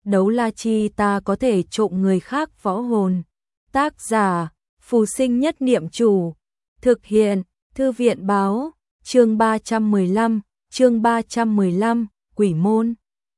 đấu la chi ta có thể trộm người khác võ hồn. Tác giả, Phù Sinh Nhất Niệm Chủ. Thực hiện, Thư viện báo, chương 315, Quỷ môn.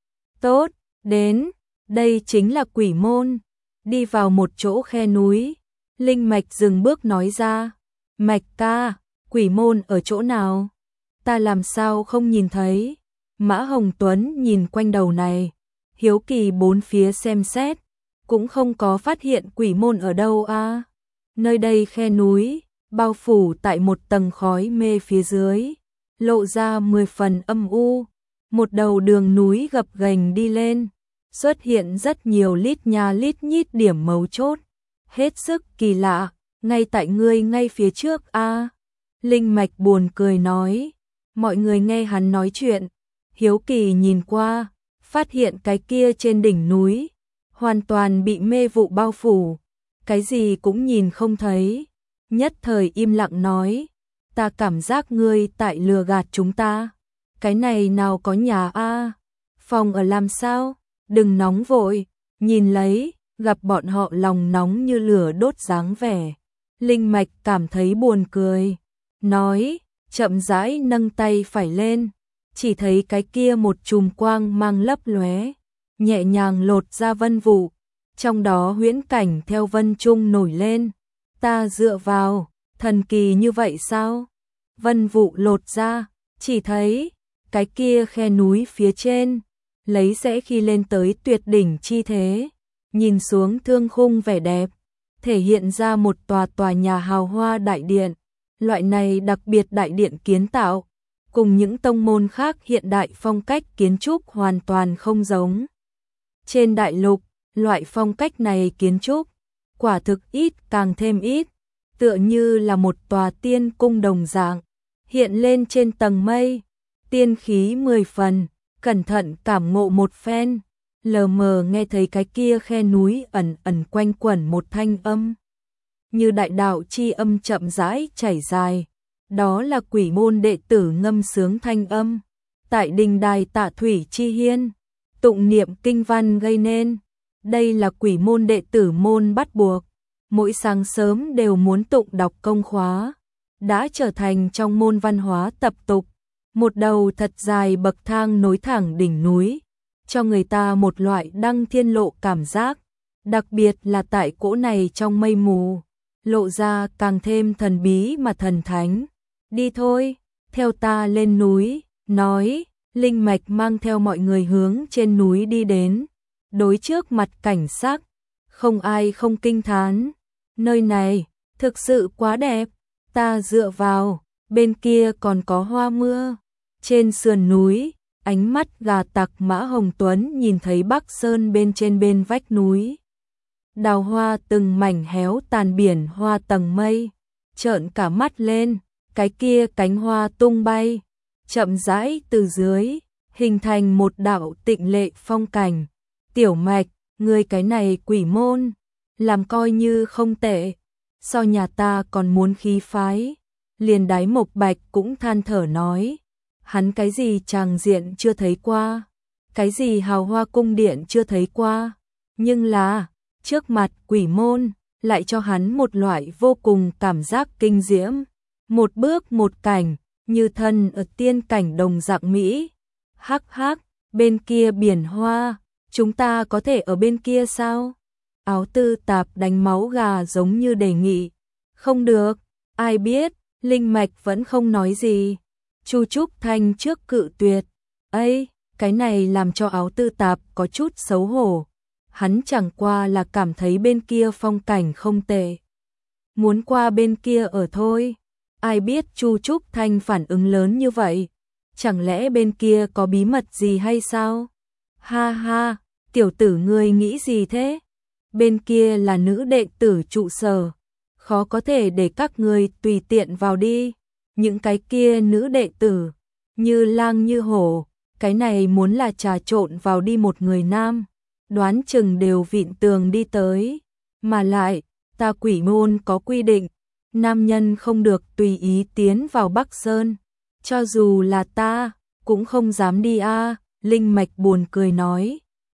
Tốt, đến, đây chính là quỷ môn. Đi vào một chỗ khe núi, Linh Mạch dừng bước nói ra, Mạch ca, quỷ môn ở chỗ nào? Ta làm sao không nhìn thấy? Mã Hồng Tuấn nhìn quanh đầu này, hiếu kỳ bốn phía xem xét, cũng không có phát hiện quỷ môn ở đâu a. Nơi đây khe núi, bao phủ tại một tầng khói mê phía dưới, lộ ra 10 phần âm u. Một đầu đường núi gập ghềnh đi lên, xuất hiện rất nhiều lít nha lít nhít điểm mấu chốt, hết sức kỳ lạ, ngay tại ngươi ngay phía trước a. Linh Mạch buồn cười nói, mọi người nghe hắn nói chuyện, hiếu kỳ nhìn qua, phát hiện cái kia trên đỉnh núi, hoàn toàn bị mê vụ bao phủ, cái gì cũng nhìn không thấy, nhất thời im lặng nói, ta cảm giác ngươi tại lừa gạt chúng ta, cái này nào có nhà a, phòng ở làm sao, đừng nóng vội, nhìn lấy, gặp bọn họ lòng nóng như lửa đốt dáng vẻ. Linh Mạch cảm thấy buồn cười, nói, chậm rãi nâng tay phải lên, chỉ thấy cái kia một chùm quang mang lấp lóe, nhẹ nhàng lột ra vân vụ, trong đó huyễn cảnh theo vân trung nổi lên. Ta dựa vào, thần kỳ như vậy sao? Vân vụ lột ra, chỉ thấy cái kia khe núi phía trên, lấy sẽ khi lên tới tuyệt đỉnh chi thế, nhìn xuống thương khung vẻ đẹp, thể hiện ra một tòa nhà hào hoa đại điện. Loại này đặc biệt đại điện kiến tạo, cùng những tông môn khác hiện đại phong cách kiến trúc hoàn toàn không giống. Trên đại lục, loại phong cách này kiến trúc, quả thực ít càng thêm ít, tựa như là một tòa tiên cung đồng dạng, hiện lên trên tầng mây, tiên khí 10 phần, cẩn thận cảm ngộ một phen, lờ mờ nghe thấy cái kia khe núi ẩn ẩn quanh quẩn một thanh âm. Như đại đạo chi âm chậm rãi chảy dài, đó là quỷ môn đệ tử ngâm sướng thanh âm, tại đình đài Tạ Thủy chi hiên, tụng niệm kinh văn gây nên, đây là quỷ môn đệ tử môn bắt buộc, mỗi sáng sớm đều muốn tụng đọc công khóa, đã trở thành trong môn văn hóa tập tục, một đầu thật dài bậc thang nối thẳng đỉnh núi, cho người ta một loại đăng thiên lộ cảm giác, đặc biệt là tại cỗ này trong mây mù, lộ ra càng thêm thần bí mà thần thánh. Đi thôi, theo ta lên núi, nói, Linh Mạch mang theo mọi người hướng trên núi đi đến, đối trước mặt cảnh sắc, không ai không kinh thán, nơi này, thực sự quá đẹp, ta dựa vào, bên kia còn có hoa mưa, trên sườn núi, ánh mắt gà tặc Mã Hồng Tuấn nhìn thấy Bắc Sơn bên trên bên vách núi. Đào hoa từng mảnh héo tàn biển hoa tầng mây, trợn cả mắt lên, cái kia cánh hoa tung bay, chậm rãi từ dưới, hình thành một đạo tịnh lệ phong cảnh. Tiểu Mạch, ngươi cái này quỷ môn, làm coi như không tệ, so nhà ta còn muốn khí phái. Liền Đái Mộc Bạch cũng than thở nói, hắn cái gì tràng diện chưa thấy qua, cái gì hào hoa cung điện chưa thấy qua, nhưng là trước mặt quỷ môn, lại cho hắn một loại vô cùng cảm giác kinh diễm, một bước một cảnh, như thân ở tiên cảnh đồng dạng Mỹ. Hắc hắc, bên kia biển hoa, chúng ta có thể ở bên kia sao? Áo Tư Tạp đánh máu gà giống như đề nghị. Không được, ai biết, Linh Mạch vẫn không nói gì. Chu Trúc Thanh trước cự tuyệt. Ây, cái này làm cho Áo Tư Tạp có chút xấu hổ. Hắn chẳng qua là cảm thấy bên kia phong cảnh không tệ, muốn qua bên kia ở thôi. Ai biết Chu Trúc Thanh phản ứng lớn như vậy, chẳng lẽ bên kia có bí mật gì hay sao? Ha ha, tiểu tử ngươi nghĩ gì thế? Bên kia là nữ đệ tử trụ sở, khó có thể để các ngươi tùy tiện vào đi. Những cái kia nữ đệ tử, như lang như hổ, cái này muốn là trà trộn vào đi một người nam, đoán chừng đều vịn tường đi tới. Mà lại, ta quỷ môn có quy định, nam nhân không được tùy ý tiến vào Bắc Sơn. Cho dù là ta, cũng không dám đi a. Linh Mạch buồn cười nói.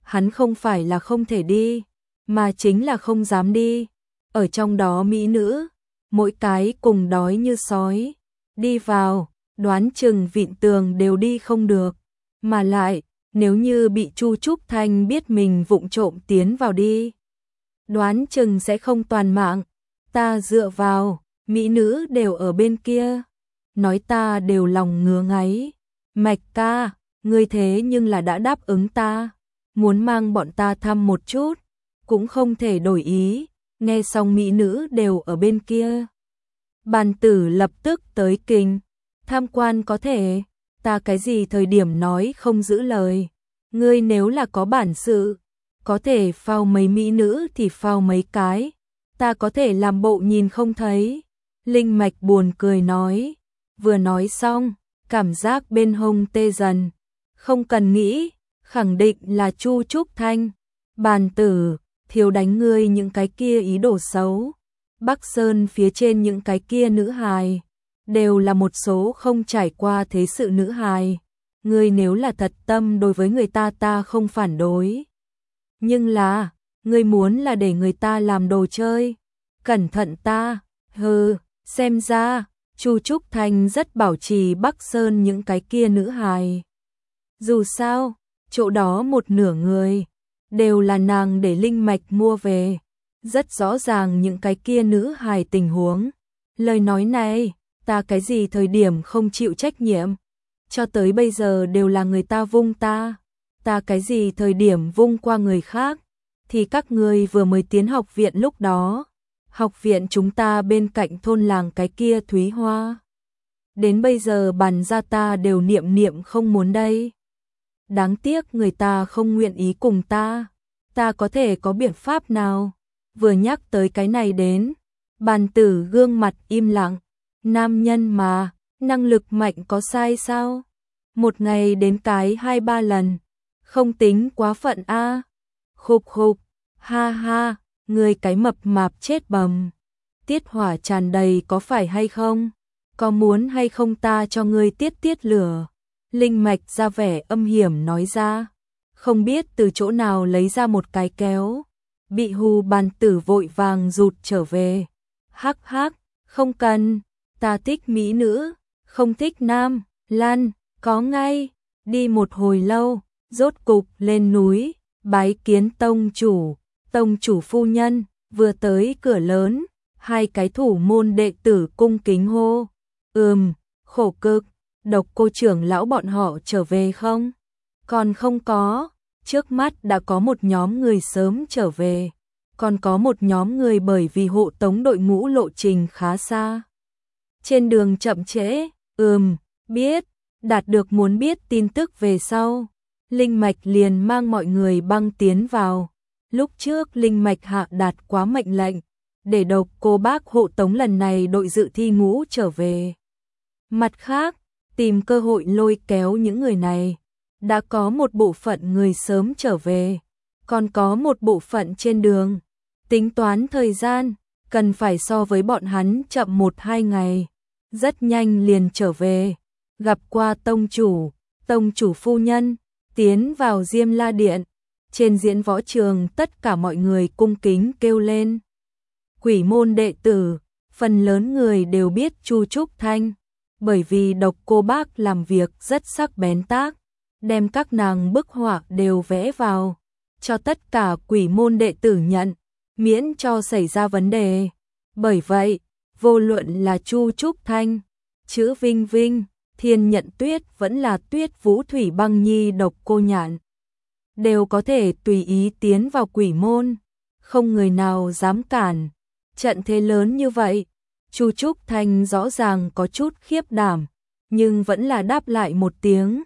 hắn không phải là không thể đi, mà chính là không dám đi. Ở trong đó mỹ nữ, mỗi cái cùng đói như sói, đi vào, đoán chừng vịn tường đều đi không được, mà lại, nếu như bị Chu Trúc Thanh biết mình vụng trộm tiến vào đi, đoán chừng sẽ không toàn mạng. Ta dựa vào, mỹ nữ đều ở bên kia, nói ta đều lòng ngứa ngáy. Mạch ca, ngươi thế nhưng là đã đáp ứng ta, muốn mang bọn ta thăm một chút, cũng không thể đổi ý. Nghe xong mỹ nữ đều ở bên kia, bàn tử lập tức tới kinh. Tham quan có thể, ta cái gì thời điểm nói không giữ lời. Ngươi nếu là có bản sự, có thể phao mấy mỹ nữ thì phao mấy cái, ta có thể làm bộ nhìn không thấy. Linh Mạch buồn cười nói, vừa nói xong, cảm giác bên hông tê dần. Không cần nghĩ, khẳng định là Chu Trúc Thanh. Bàn tử, thiếu đánh ngươi những cái kia ý đồ xấu. Bắc Sơn phía trên những cái kia nữ hài, đều là một số không trải qua thế sự nữ hài. Ngươi nếu là thật tâm đối với người ta không phản đối. Nhưng là, ngươi muốn là để người ta làm đồ chơi. Cẩn thận ta, hừ, xem ra, Chu Trúc Thanh rất bảo trì Bắc Sơn những cái kia nữ hài. Dù sao, chỗ đó một nửa người, đều là nàng để Linh Mạch mua về. Rất rõ ràng những cái kia nữ hài tình huống. Lời nói này, ta cái gì thời điểm không chịu trách nhiệm. Cho tới bây giờ đều là người ta vung ta. Ta cái gì thời điểm vung qua người khác. Thì các ngươi vừa mới tiến học viện lúc đó. Học viện chúng ta bên cạnh thôn làng cái kia Thúy Hoa. Đến bây giờ bàn ra ta đều niệm không muốn đây. Đáng tiếc người ta không nguyện ý cùng ta. Ta có thể có biện pháp nào? Vừa nhắc tới cái này đến, bàn tử gương mặt im lặng. Nam nhân mà, năng lực mạnh có sai sao? Một ngày đến cái 2-3 lần, không tính quá phận a. Khục khục, ha ha, người cái mập mạp chết bầm. Tiết hỏa tràn đầy có phải hay không? Có muốn hay không ta cho ngươi tiết lửa? Linh Mạch ra vẻ âm hiểm nói ra, không biết từ chỗ nào lấy ra một cái kéo. Bị hù bàn tử vội vàng rụt trở về. Hắc hắc, không cần, ta thích mỹ nữ, không thích nam, lan, có ngay. Đi một hồi lâu, rốt cục lên núi, bái kiến tông chủ phu nhân, vừa tới cửa lớn, hai cái thủ môn đệ tử cung kính hô. Khổ cực, Độc Cô trưởng lão bọn họ trở về không? Còn không có. Trước mắt đã có một nhóm người sớm trở về, còn có một nhóm người bởi vì hộ tống đội ngũ lộ trình khá xa. Trên đường chậm trễ, biết, đạt được muốn biết tin tức về sau. Linh Mạch liền mang mọi người băng tiến vào. Lúc trước Linh Mạch hạ đạt quá mệnh lệnh, để Độc Cô bác hộ tống lần này đội dự thi ngũ trở về. Mặt khác, tìm cơ hội lôi kéo những người này. Đã có một bộ phận người sớm trở về, còn có một bộ phận trên đường. Tính toán thời gian, cần phải so với bọn hắn chậm 1-2 ngày. Rất nhanh liền trở về, gặp qua tông chủ phu nhân, tiến vào Diêm La Điện. Trên diễn võ trường tất cả mọi người cung kính kêu lên. Quỷ môn đệ tử, phần lớn người đều biết Chu Trúc Thanh, bởi vì Độc Cô bác làm việc rất sắc bén tác. Đem các nàng bức họa đều vẽ vào, cho tất cả quỷ môn đệ tử nhận, miễn cho xảy ra vấn đề. Bởi vậy, vô luận là Chu Trúc Thanh, chữ Vinh Vinh, Thiên Nhận Tuyết vẫn là Tuyết Vũ Thủy Băng Nhi Độc Cô Nhạn, đều có thể tùy ý tiến vào quỷ môn, không người nào dám cản. Trận thế lớn như vậy, Chu Trúc Thanh rõ ràng có chút khiếp đảm, nhưng vẫn là đáp lại một tiếng.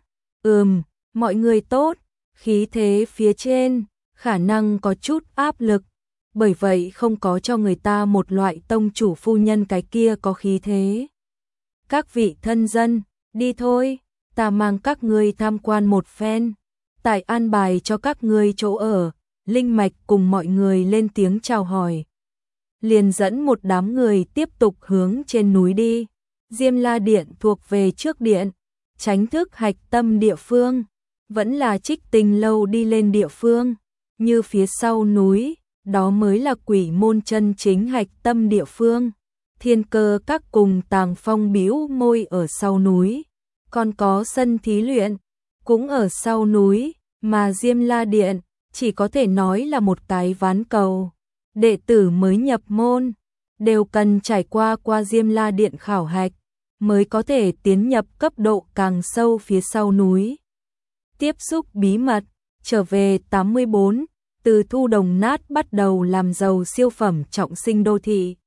Mọi người tốt, khí thế phía trên, khả năng có chút áp lực, bởi vậy không có cho người ta một loại tông chủ phu nhân cái kia có khí thế. Các vị thân dân, đi thôi, ta mang các ngươi tham quan một phen, tại an bài cho các ngươi chỗ ở. Linh Mạch cùng mọi người lên tiếng chào hỏi, liền dẫn một đám người tiếp tục hướng trên núi đi. Diêm La Điện thuộc về trước điện, tránh thức hạch tâm địa phương, vẫn là Trích Tinh lâu đi lên địa phương. như phía sau núi, đó mới là quỷ môn chân chính hạch tâm địa phương. Thiên Cơ Các cùng Tàng Phong bĩu môi ở sau núi, còn có sân thí luyện cũng ở sau núi, mà Diêm La Điện chỉ có thể nói là một cái ván cầu. Đệ tử mới nhập môn đều cần trải qua Diêm La Điện khảo hạch mới có thể tiến nhập cấp độ càng sâu phía sau núi. Tiếp xúc bí mật, trở về 84, từ thu đồng nát bắt đầu làm giàu siêu phẩm trọng sinh đô thị.